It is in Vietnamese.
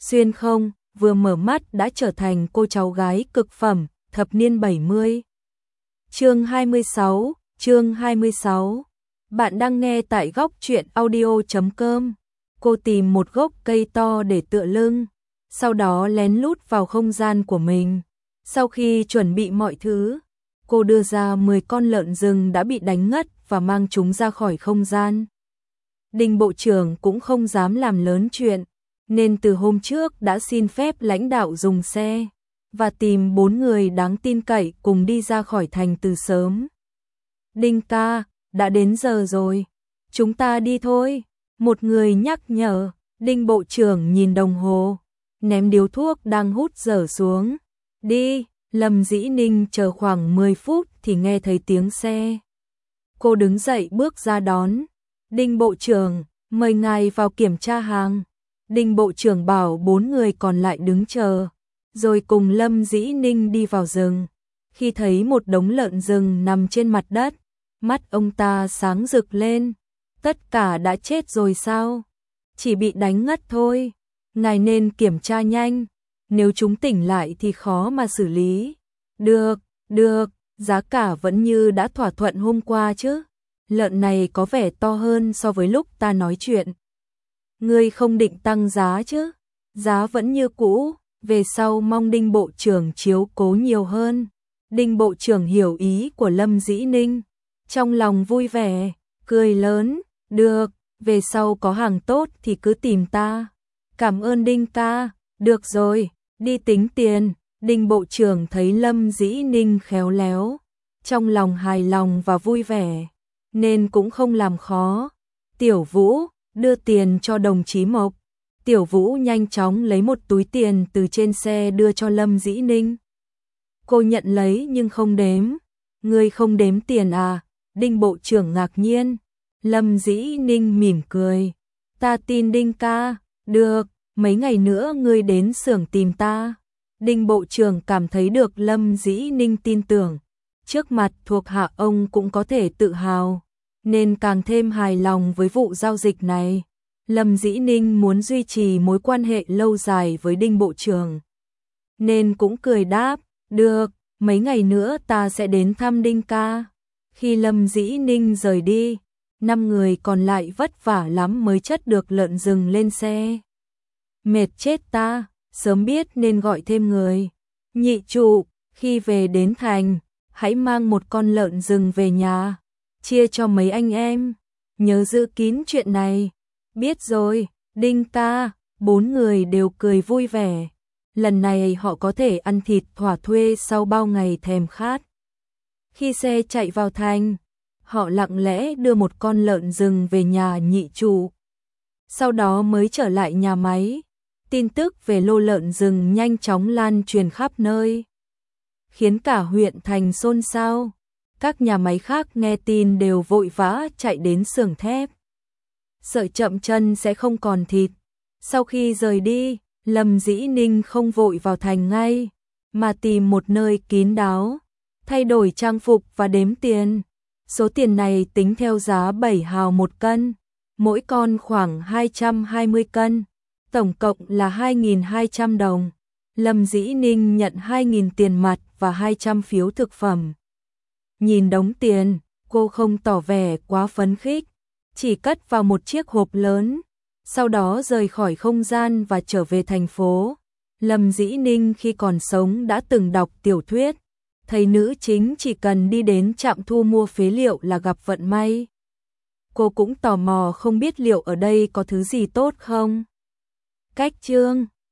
xuyên không, vừa mở mắt đã trở thành cô cháu gái cực phẩm, thập niên 70. Chương 26. Bạn đang nghe tại góc truyện audio.com. Cô tìm một gốc cây to để tựa lưng, sau đó lén lút vào không gian của mình. Sau khi chuẩn bị mọi thứ, cô đưa ra 10 con lợn rừng đã bị đánh ngất và mang chúng ra khỏi không gian. Đinh Bộ trưởng cũng không dám làm lớn chuyện, nên từ hôm trước đã xin phép lãnh đạo dùng xe và tìm 4 người đáng tin cậy cùng đi ra khỏi thành từ sớm. Đinh ca, đã đến giờ rồi, chúng ta đi thôi, một người nhắc nhở. Đinh Bộ trưởng nhìn đồng hồ, ném điếu thuốc đang hút dở xuống. Đi. Lâm Dĩ Ninh chờ khoảng 10 phút thì nghe thấy tiếng xe. Cô đứng dậy bước ra đón. Đinh Bộ trưởng, mời ngài vào kiểm tra hàng. Đinh Bộ trưởng bảo 4 người còn lại đứng chờ, rồi cùng Lâm Dĩ Ninh đi vào rừng. Khi thấy một đống lợn rừng nằm trên mặt đất, mắt ông ta sáng rực lên. Tất cả đã chết rồi sao? Chỉ bị đánh ngất thôi. Ngài nên kiểm tra nhanh, nếu chúng tỉnh lại thì khó mà xử lý. Được, giá cả vẫn như đã thỏa thuận hôm qua chứ. Lợn này có vẻ to hơn so với lúc ta nói chuyện. Ngươi không định tăng giá chứ? Giá vẫn như cũ, về sau mong Đinh Bộ trưởng chiếu cố nhiều hơn. Đinh Bộ trưởng hiểu ý của Lâm Dĩ Ninh, trong lòng vui vẻ, cười lớn. Được, về sau có hàng tốt thì cứ tìm ta. Cảm ơn Đinh ca. Được rồi, đi tính tiền. Đinh Bộ trưởng thấy Lâm Dĩ Ninh khéo léo, trong lòng hài lòng và vui vẻ, nên cũng không làm khó. Tiểu Vũ, đưa tiền cho đồng chí Mộc. Tiểu Vũ nhanh chóng lấy một túi tiền từ trên xe đưa cho Lâm Dĩ Ninh. Cô nhận lấy nhưng không đếm. Ngươi không đếm tiền à? Đinh Bộ trưởng ngạc nhiên. Lâm Dĩ Ninh mỉm cười. Ta tin Đinh ca. Được, mấy ngày nữa ngươi đến xưởng tìm ta. Đinh Bộ trưởng cảm thấy được Lâm Dĩ Ninh tin tưởng. Trước mặt thuộc hạ ông cũng có thể tự hào, nên càng thêm hài lòng với vụ giao dịch này. Lâm Dĩ Ninh muốn duy trì mối quan hệ lâu dài với Đinh Bộ trưởng, nên cũng cười đáp. Được, mấy ngày nữa ta sẽ đến thăm Đinh ca. Khi Lâm Dĩ Ninh rời đi, 5 người còn lại vất vả lắm mới chất được lợn rừng lên xe. Mệt chết ta, sớm biết nên gọi thêm người. Nhị trụ, khi về đến thành, hãy mang một con lợn rừng về nhà, chia cho mấy anh em. Nhớ giữ kín chuyện này. Biết rồi, Đinh ca. 4 người đều cười vui vẻ. Lần này họ có thể ăn thịt thỏa thuê sau bao ngày thèm khát. Khi xe chạy vào thành, họ lặng lẽ đưa một con lợn rừng về nhà nhị trụ. Sau đó mới trở lại nhà máy. Tin tức về lô lợn rừng nhanh chóng lan truyền khắp nơi, khiến cả huyện thành xôn xao. Các nhà máy khác nghe tin đều vội vã chạy đến xưởng thép, sợ chậm chân sẽ không còn thịt. Sau khi rời đi, Lâm Dĩ Ninh không vội vào thành ngay, mà tìm một nơi kín đáo, thay đổi trang phục và đếm tiền. Số tiền này tính theo giá 7 hào một cân, mỗi con khoảng 220 cân. Tổng cộng là 2.200 đồng. Lâm Dĩ Ninh nhận 2.000 tiền mặt và 200 phiếu thực phẩm. Nhìn đống tiền, cô không tỏ vẻ quá phấn khích, chỉ cất vào một chiếc hộp lớn, sau đó rời khỏi không gian và trở về thành phố. Lâm Dĩ Ninh khi còn sống đã từng đọc tiểu thuyết, thấy nữ chính chỉ cần đi đến trạm thu mua phế liệu là gặp vận may. Cô cũng tò mò không biết liệu ở đây có thứ gì tốt không. Cách chương